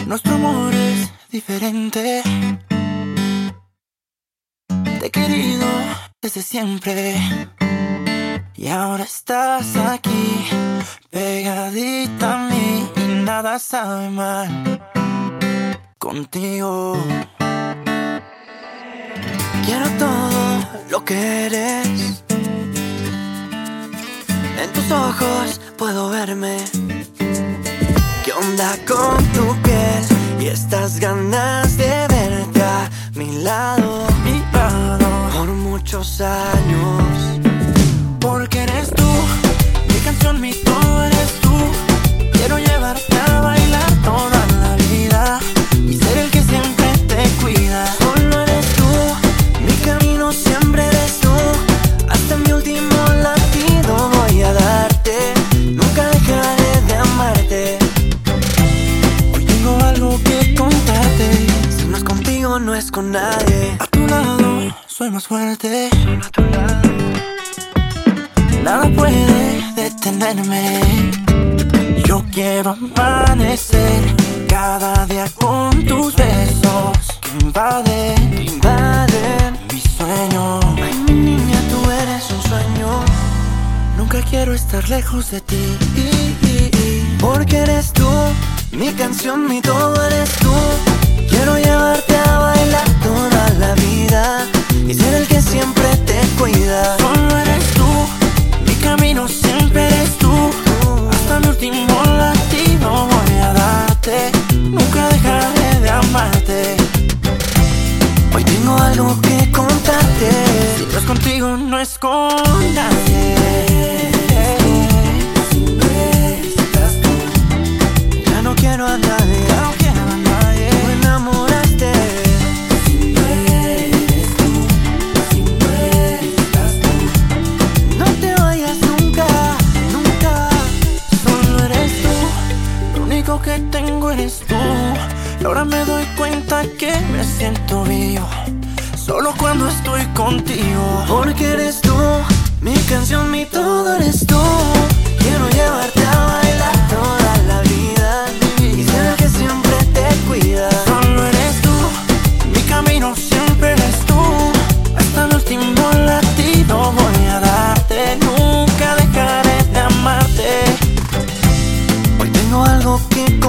Nuestro amor es diferente. Te he querido desde siempre y ahora estás aquí, pegadita a mí y nada sabe mal contigo. Quiero todo lo que eres. En tus ojos puedo verme. ¿Qué onda con tu piel y estas ganas de verte a mi lado por muchos años? Porque eres tú, mi canción, mi todo eres tú. Quiero llevarte a bailar toda la vida y ser el que siempre te cuida. Solo eres tú, mi camino siempre eres tú. Hasta mi último latido voy a darte. Nunca dejaré de amarte. Hoy tengo algo que contarte. Si no es contigo, no es con nadie. A tu lado soy más fuerte. Solo a tu lado. Nada puede detenerme. Yo quiero amanecer cada día con tus besos que invaden mi sueño. Ay, mi niña, tú eres un sueño. Nunca quiero estar lejos de ti. Porque eres tú, mi canción, mi todo eres tú. Quiero llevarte a bailar toda la vida y ser el que siempre te cuida. Solo eres tú, mi camino siempre eres tú. Hasta mi último latido voy a darte. Nunca dejaré de amarte. Hoy tengo algo que contarte. Si no es contigo, no es con nadie. Si no estás tú, ya no quiero a nadie. Ya no quiero a nadie. Tú me enamoraste. Si no eres tú, si no estás tú, no te vayas nunca, nunca. Solo eres tú, lo único que tengo eres tú. Y ahora me doy cuenta que me siento vivo solo cuando estoy contigo. Porque eres tú, mi canción, mi todo eres tú. Quiero llevarte a bailar toda la vida y ser el que siempre te cuida. Solo eres tú, mi camino siempre eres tú. Hasta mi último latido voy a darte. Nunca dejaré de amarte. Hoy tengo algo que